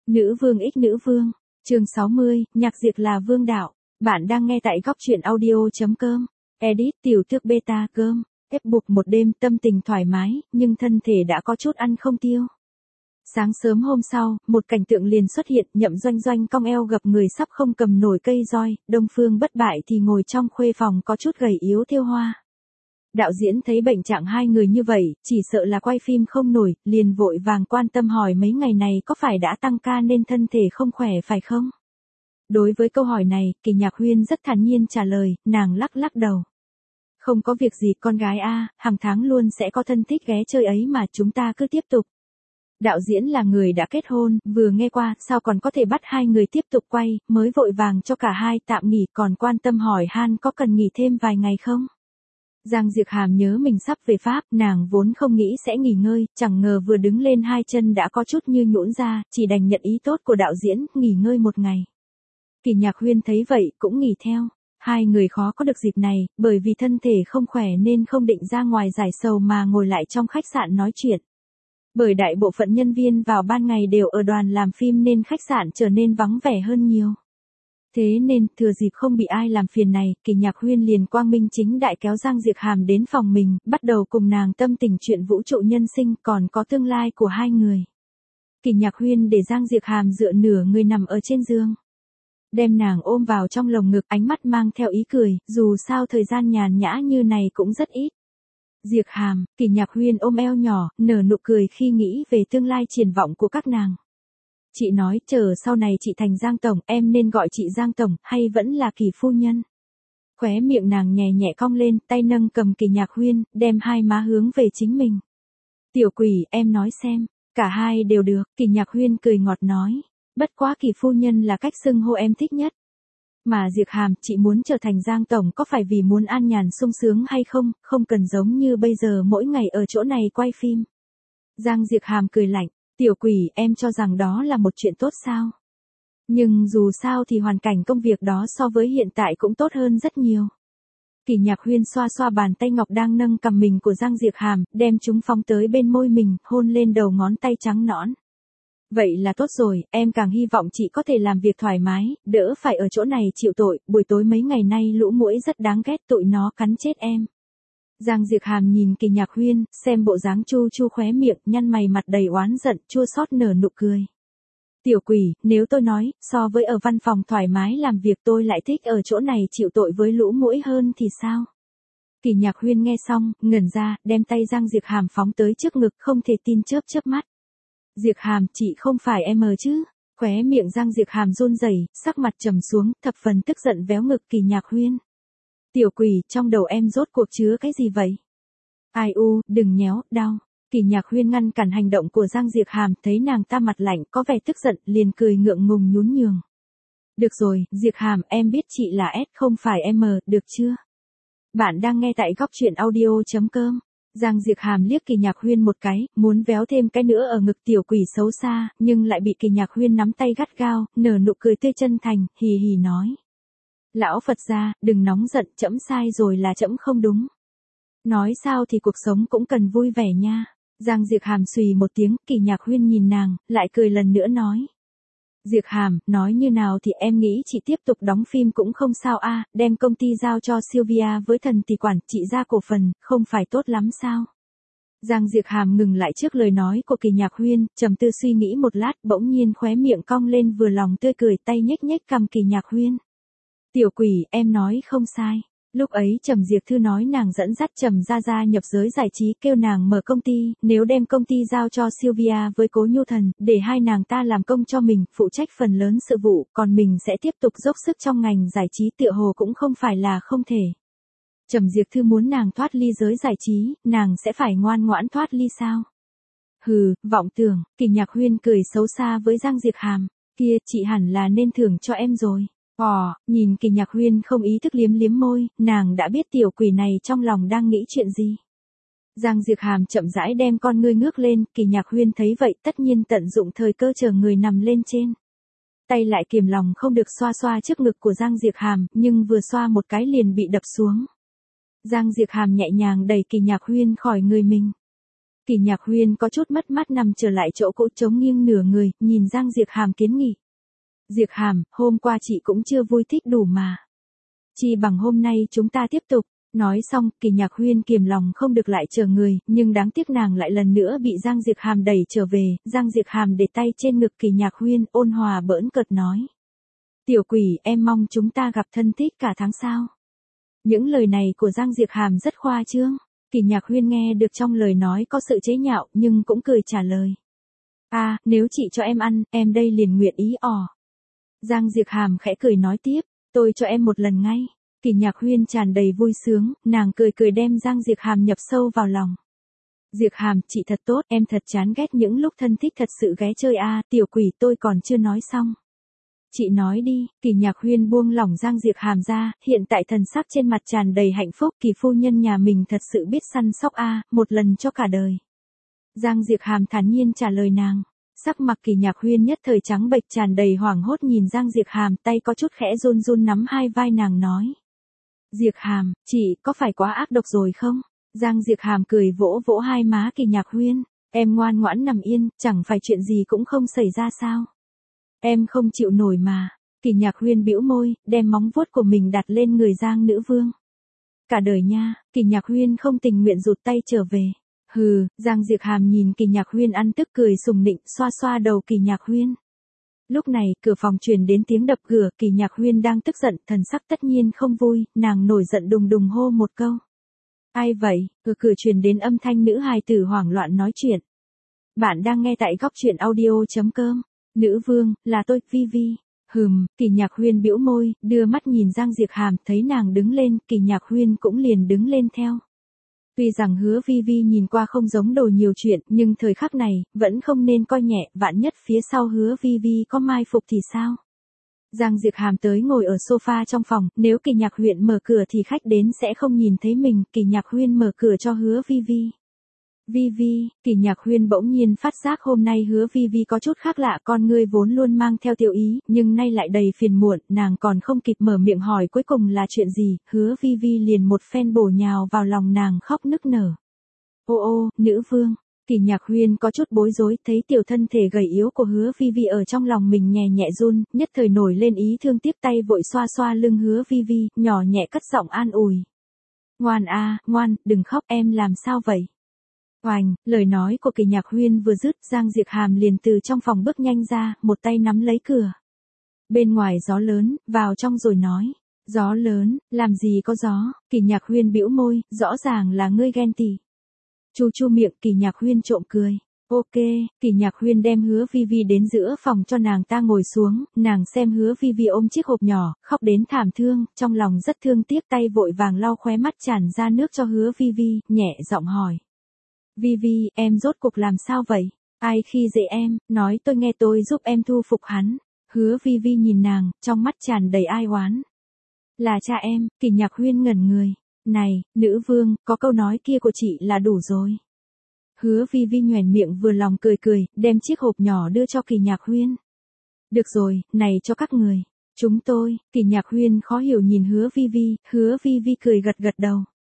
Nữ vương ích nữ vương, chương 60, nhạc diệt là vương đạo. Bạn đang nghe tại góc truyện audio.com. Edit tiểu thuyết beta cơm. Ép buộc một đêm tâm tình thoải mái, nhưng thân thể đã có chút ăn không tiêu. Sáng sớm hôm sau, một cảnh tượng liền xuất hiện, Nhậm Doanh Doanh cong eo gập người sắp không cầm nổi cây roi, Đông Phương Bất Bại thì ngồi trong khuê phòng có chút gầy yếu thêu hoa. Đạo diễn thấy bệnh trạng hai người như vậy, chỉ sợ là quay phim không nổi, liền vội vàng quan tâm hỏi mấy ngày này có phải đã tăng ca nên thân thể không khỏe phải không? Đối với câu hỏi này, Kỳ Nhạc Huyên rất thản nhiên trả lời, nàng lắc lắc đầu. Không có việc gì con gái a, hàng tháng luôn sẽ có thân thích ghé chơi ấy mà, chúng ta cứ tiếp tục. Đạo diễn là người đã kết hôn, vừa nghe qua, sao còn có thể bắt hai người tiếp tục quay, mới vội vàng cho cả hai tạm nghỉ, còn quan tâm hỏi han có cần nghỉ thêm vài ngày không? Giang Diệp Hàm nhớ mình sắp về Pháp, nàng vốn không nghĩ sẽ nghỉ ngơi, chẳng ngờ vừa đứng lên hai chân đã có chút như nhũn ra, chỉ đành nhận ý tốt của đạo diễn, nghỉ ngơi một ngày. Kỳ Nhạc Huyên thấy vậy, cũng nghỉ theo. Hai người khó có được dịp này, bởi vì thân thể không khỏe nên không định ra ngoài giải sầu mà ngồi lại trong khách sạn nói chuyện. Bởi đại bộ phận nhân viên vào ban ngày đều ở đoàn làm phim nên khách sạn trở nên vắng vẻ hơn nhiều. Thế nên, thừa dịp không bị ai làm phiền này, Kỳ Nhạc Huyên liền quang minh chính đại kéo Giang Diệp Hàm đến phòng mình, bắt đầu cùng nàng tâm tình chuyện vũ trụ nhân sinh còn có tương lai của hai người. Kỳ Nhạc Huyên để Giang Diệp Hàm dựa nửa người nằm ở trên giường. Đem nàng ôm vào trong lồng ngực, ánh mắt mang theo ý cười, dù sao thời gian nhàn nhã như này cũng rất ít. Diệp Hàm, Kỳ Nhạc Huyên ôm eo nhỏ, nở nụ cười khi nghĩ về tương lai triển vọng của các nàng. Chị nói, chờ sau này chị thành Giang Tổng, em nên gọi chị Giang Tổng, hay vẫn là Kỳ phu nhân? Khóe miệng nàng nhẹ nhẹ cong lên, tay nâng cầm Kỳ Nhạc Huyên, đem hai má hướng về chính mình. Tiểu quỷ, em nói xem, cả hai đều được, Kỳ Nhạc Huyên cười ngọt nói. Bất quá Kỳ phu nhân là cách xưng hô em thích nhất. Mà Diệp Hàm, chị muốn trở thành Giang Tổng có phải vì muốn an nhàn sung sướng hay không, không cần giống như bây giờ mỗi ngày ở chỗ này quay phim. Giang Diệp Hàm cười lạnh, tiểu quỷ, em cho rằng đó là một chuyện tốt sao? Nhưng dù sao thì hoàn cảnh công việc đó so với hiện tại cũng tốt hơn rất nhiều. Kỳ Nhạc Huyên xoa xoa bàn tay ngọc đang nâng cầm mình của Giang Diệp Hàm, đem chúng phóng tới bên môi mình, hôn lên đầu ngón tay trắng nõn. Vậy là tốt rồi, em càng hy vọng chị có thể làm việc thoải mái, đỡ phải ở chỗ này chịu tội, buổi tối mấy ngày nay lũ muỗi rất đáng ghét, tụi nó cắn chết em. Giang Diệp Hàm nhìn Kỳ Nhạc Huyên, xem bộ dáng chu chu khóe miệng, nhăn mày mặt đầy oán giận, chua xót nở nụ cười. Tiểu quỷ, nếu tôi nói, so với ở văn phòng thoải mái làm việc tôi lại thích ở chỗ này chịu tội với lũ muỗi hơn thì sao? Kỳ Nhạc Huyên nghe xong, ngẩn ra, đem tay Giang Diệp Hàm phóng tới trước ngực, không thể tin chớp chớp mắt. Diệp Hàm, chị không phải em chứ? Khóe miệng Giang Diệp Hàm run rẩy, sắc mặt trầm xuống, thập phần tức giận véo ngực Kỳ Nhạc Huyên. Tiểu quỷ, trong đầu em rốt cuộc chứa cái gì vậy? Ai u, đừng nhéo, đau. Kỳ Nhạc Huyên ngăn cản hành động của Giang Diệp Hàm, thấy nàng ta mặt lạnh, có vẻ tức giận, liền cười ngượng ngùng nhún nhường. Được rồi, Diệp Hàm, em biết chị là S không phải M, được chưa? Bạn đang nghe tại góc truyện audio.com. Giang Diệp Hàm liếc Kỳ Nhạc Huyên một cái, muốn véo thêm cái nữa ở ngực tiểu quỷ xấu xa, nhưng lại bị Kỳ Nhạc Huyên nắm tay gắt gao, nở nụ cười tươi chân thành, hì hì nói. Lão Phật gia, đừng nóng giận, trẫm sai rồi là trẫm không đúng. Nói sao thì cuộc sống cũng cần vui vẻ nha. Giang Diệp Hàm xùy một tiếng, Kỳ Nhạc Huyên nhìn nàng, lại cười lần nữa nói. Diệp Hàm, nói như nào thì em nghĩ chị tiếp tục đóng phim cũng không sao a, đem công ty giao cho Sylvia với Thần tỷ quản, chị ra cổ phần, không phải tốt lắm sao? Giang Diệp Hàm ngừng lại trước lời nói của Kỳ Nhạc Huyên, trầm tư suy nghĩ một lát, bỗng nhiên khóe miệng cong lên vừa lòng tươi cười, tay nhếch nhếch cầm Kỳ Nhạc Huyên. Tiểu quỷ, em nói không sai. Lúc ấy Trầm Diệp Thư nói nàng dẫn dắt Trầm gia nhập giới giải trí, kêu nàng mở công ty, nếu đem công ty giao cho Sylvia với Cố Nhu Thần, để hai nàng ta làm công cho mình, phụ trách phần lớn sự vụ, còn mình sẽ tiếp tục dốc sức trong ngành giải trí, tựa hồ cũng không phải là không thể. Trầm Diệp Thư muốn nàng thoát ly giới giải trí, nàng sẽ phải ngoan ngoãn thoát ly sao? Hừ, vọng tưởng. Kỳ Nhạc Huyên cười xấu xa với Giang Diệp Hàm, kia, chị hẳn là nên thưởng cho em rồi. Nhìn Kỳ Nhạc Huyên không ý thức liếm liếm môi, nàng đã biết tiểu quỷ này trong lòng đang nghĩ chuyện gì. Giang Diệp Hàm chậm rãi đem con ngươi ngước lên, Kỳ Nhạc Huyên thấy vậy tất nhiên tận dụng thời cơ chờ người nằm lên trên. Tay lại kiềm lòng không được xoa xoa trước ngực của Giang Diệp Hàm, nhưng vừa xoa một cái liền bị đập xuống. Giang Diệp Hàm nhẹ nhàng đẩy Kỳ Nhạc Huyên khỏi người mình. Kỳ Nhạc Huyên có chút mất mát nằm trở lại chỗ cũ chống nghiêng nửa người, nhìn Giang Diệp Hàm kiến nghị. Diệp Hàm, hôm qua chị cũng chưa vui thích đủ mà. Chi bằng hôm nay chúng ta tiếp tục. Nói xong, Kỳ Nhạc Huyên kiềm lòng không được lại chờ người, nhưng đáng tiếc nàng lại lần nữa bị Giang Diệp Hàm đẩy trở về. Giang Diệp Hàm để tay trên ngực Kỳ Nhạc Huyên, ôn hòa bỡn cợt nói. Tiểu quỷ, em mong chúng ta gặp thân thích cả tháng sau. Những lời này của Giang Diệp Hàm rất khoa trương. Kỳ Nhạc Huyên nghe được trong lời nói có sự chế nhạo nhưng cũng cười trả lời. Nếu chị cho em ăn, em đây liền nguyện ý ỏ. Giang Diệp Hàm khẽ cười nói tiếp, tôi cho em một lần ngay. Kỳ Nhạc Huyên tràn đầy vui sướng, nàng cười cười đem Giang Diệp Hàm nhập sâu vào lòng. Diệp Hàm, chị thật tốt, em thật chán ghét những lúc thân thích thật sự ghé chơi tiểu quỷ tôi còn chưa nói xong. Chị nói đi, Kỳ Nhạc Huyên buông lỏng Giang Diệp Hàm ra, hiện tại thần sắc trên mặt tràn đầy hạnh phúc, Kỳ phu nhân nhà mình thật sự biết săn sóc một lần cho cả đời. Giang Diệp Hàm thản nhiên trả lời nàng. Sắc mặt Kỳ Nhạc Huyên nhất thời trắng bệch tràn đầy hoảng hốt nhìn Giang Diệp Hàm, tay có chút khẽ run run nắm hai vai nàng nói. Diệp Hàm, chị có phải quá ác độc rồi không? Giang Diệp Hàm cười vỗ vỗ hai má Kỳ Nhạc Huyên, em ngoan ngoãn nằm yên, chẳng phải chuyện gì cũng không xảy ra sao? Em không chịu nổi mà. Kỳ Nhạc Huyên bĩu môi, đem móng vuốt của mình đặt lên người Giang nữ vương. Cả đời nha, Kỳ Nhạc Huyên không tình nguyện rụt tay trở về. Hừ, Giang Diệp Hàm nhìn Kỳ Nhạc Huyên ăn tức cười sùng nịnh, xoa xoa đầu Kỳ Nhạc Huyên. Lúc này, cửa phòng truyền đến tiếng đập cửa, Kỳ Nhạc Huyên đang tức giận, thần sắc tất nhiên không vui, nàng nổi giận đùng đùng hô một câu. Ai vậy? Cửa truyền đến âm thanh nữ hài tử hoảng loạn nói chuyện. Bạn đang nghe tại góc truyện audio.com. Nữ vương, là tôi, Vi. Kỳ Nhạc Huyên bĩu môi, đưa mắt nhìn Giang Diệp Hàm, thấy nàng đứng lên, Kỳ Nhạc Huyên cũng liền đứng lên theo. Tuy rằng Hứa Vi nhìn qua không giống đồ nhiều chuyện, nhưng thời khắc này, vẫn không nên coi nhẹ, vạn nhất phía sau Hứa Vi có mai phục thì sao? Giang Diệp Hàm tới ngồi ở sofa trong phòng, nếu Kỳ Nhạc Huyên mở cửa thì khách đến sẽ không nhìn thấy mình, Kỳ Nhạc Huyên mở cửa cho Hứa Vi. Kỳ Nhạc Huyên bỗng nhiên phát giác hôm nay Hứa Vi có chút khác lạ, con ngươi vốn luôn mang theo tiểu ý, nhưng nay lại đầy phiền muộn, nàng còn không kịp mở miệng hỏi cuối cùng là chuyện gì, Hứa Vi liền một phen bổ nhào vào lòng nàng khóc nức nở. Ô, nữ vương. Kỳ Nhạc Huyên có chút bối rối, thấy tiểu thân thể gầy yếu của Hứa Vi ở trong lòng mình nhẹ nhẹ run, nhất thời nổi lên ý thương tiếc, tay vội xoa xoa lưng Hứa Vi, nhỏ nhẹ cất giọng an ủi. Ngoan, đừng khóc, em làm sao vậy? Oành, lời nói của Kỳ Nhạc Huyên vừa dứt, Giang Diệp Hàm liền từ trong phòng bước nhanh ra, một tay nắm lấy cửa. Bên ngoài gió lớn, vào trong rồi nói. Gió lớn, làm gì có gió? Kỳ Nhạc Huyên bĩu môi, rõ ràng là ngươi ghen tị. Chu miệng, Kỳ Nhạc Huyên trộm cười. Ok, Kỳ Nhạc Huyên đem Hứa Vi đến giữa phòng cho nàng ta ngồi xuống, nàng xem Hứa Vi ôm chiếc hộp nhỏ, khóc đến thảm thương, trong lòng rất thương tiếc, tay vội vàng lau khóe mắt tràn ra nước cho Hứa Vi, nhẹ giọng hỏi. Vi, em rốt cuộc làm sao vậy? Ai khi dễ em, nói tôi nghe tôi giúp em thu phục hắn. Hứa Vi nhìn nàng, trong mắt tràn đầy ai oán. Là cha em, Kỳ Nhạc Huyên ngẩn người. Này, nữ vương, có câu nói kia của chị là đủ rồi. Hứa Vi nhoẻn miệng vừa lòng cười, đem chiếc hộp nhỏ đưa cho Kỳ Nhạc Huyên. Được rồi, này cho các người. Chúng tôi, Kỳ Nhạc Huyên khó hiểu nhìn Hứa Vi cười gật đầu.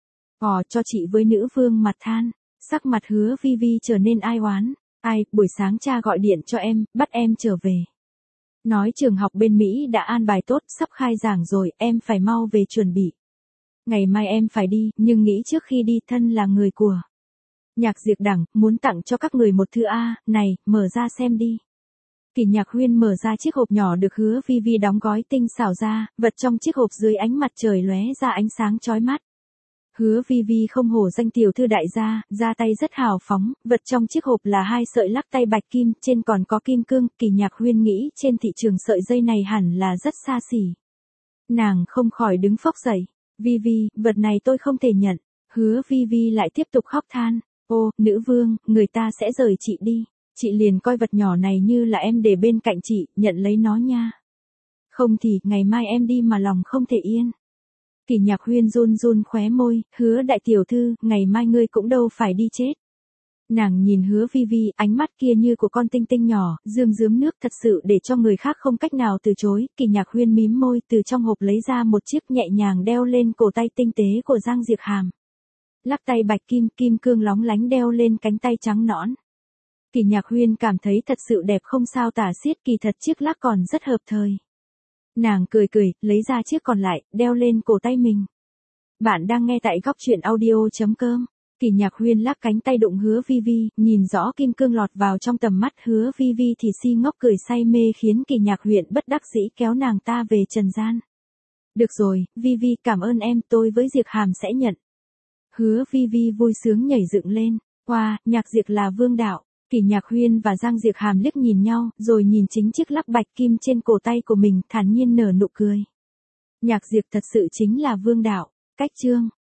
Cho chị với nữ vương mặt than. Sắc mặt Hứa Vi trở nên ai oán. Buổi sáng cha gọi điện cho em, bắt em trở về. Nói trường học bên Mỹ đã an bài tốt, sắp khai giảng rồi, em phải mau về chuẩn bị. Ngày mai em phải đi, nhưng nghĩ trước khi đi thân là người của Nhạc Diệp Đẳng, muốn tặng cho các người một thư này, mở ra xem đi. Kỳ Nhạc Huyên mở ra chiếc hộp nhỏ được Hứa Vi đóng gói tinh xảo ra, vật trong chiếc hộp dưới ánh mặt trời lóe ra ánh sáng chói mắt. Hứa Vi không hổ danh tiểu thư đại gia, ra tay rất hào phóng, vật trong chiếc hộp là 2 sợi lắc tay bạch kim, trên còn có kim cương, Kỳ Nhạc Huyên nghĩ trên thị trường sợi dây này hẳn là rất xa xỉ. Nàng không khỏi đứng phốc dậy. Vi, vật này tôi không thể nhận. Hứa Vi lại tiếp tục khóc than. Ô, nữ vương, người ta sẽ rời chị đi. Chị liền coi vật nhỏ này như là em để bên cạnh chị, nhận lấy nó nha. Không thì, ngày mai em đi mà lòng không thể yên. Kỳ Nhạc Huyên run khóe môi, Hứa đại tiểu thư, ngày mai ngươi cũng đâu phải đi chết. Nàng nhìn Hứa Vi, ánh mắt kia như của con tinh tinh nhỏ, dương rướm nước thật sự để cho người khác không cách nào từ chối. Kỳ Nhạc Huyên mím môi, từ trong hộp lấy ra một chiếc nhẹ nhàng đeo lên cổ tay tinh tế của Giang Diệp Hàm. Lắc tay bạch kim, kim cương lóng lánh đeo lên cánh tay trắng nõn. Kỷ Nhạc Huyên cảm thấy thật sự đẹp không sao tả xiết, kỳ thật chiếc lắc còn rất hợp thời. Nàng cười cười, lấy ra chiếc còn lại, đeo lên cổ tay mình. Bạn đang nghe tại góc truyện audio.com. Kỷ Nhạc Huyên lắc cánh tay đụng Hứa Vi Vi, nhìn rõ kim cương lọt vào trong tầm mắt Hứa Vi Vi thì si ngốc cười say mê khiến Kỷ Nhạc Huyên bất đắc dĩ kéo nàng ta về trần gian. Được rồi, Vi Vi cảm ơn em, tôi với Diệp Hàm sẽ nhận. Hứa Vi Vi vui sướng nhảy dựng lên, wow, Nhạc Diệp là vương đạo. Kỷ Nhạc Huyên và Giang Diệp Hàm liếc nhìn nhau, rồi nhìn chính chiếc lắc bạch kim trên cổ tay của mình, thản nhiên nở nụ cười. Nhạc Diệp thật sự chính là vương đạo. Cách chương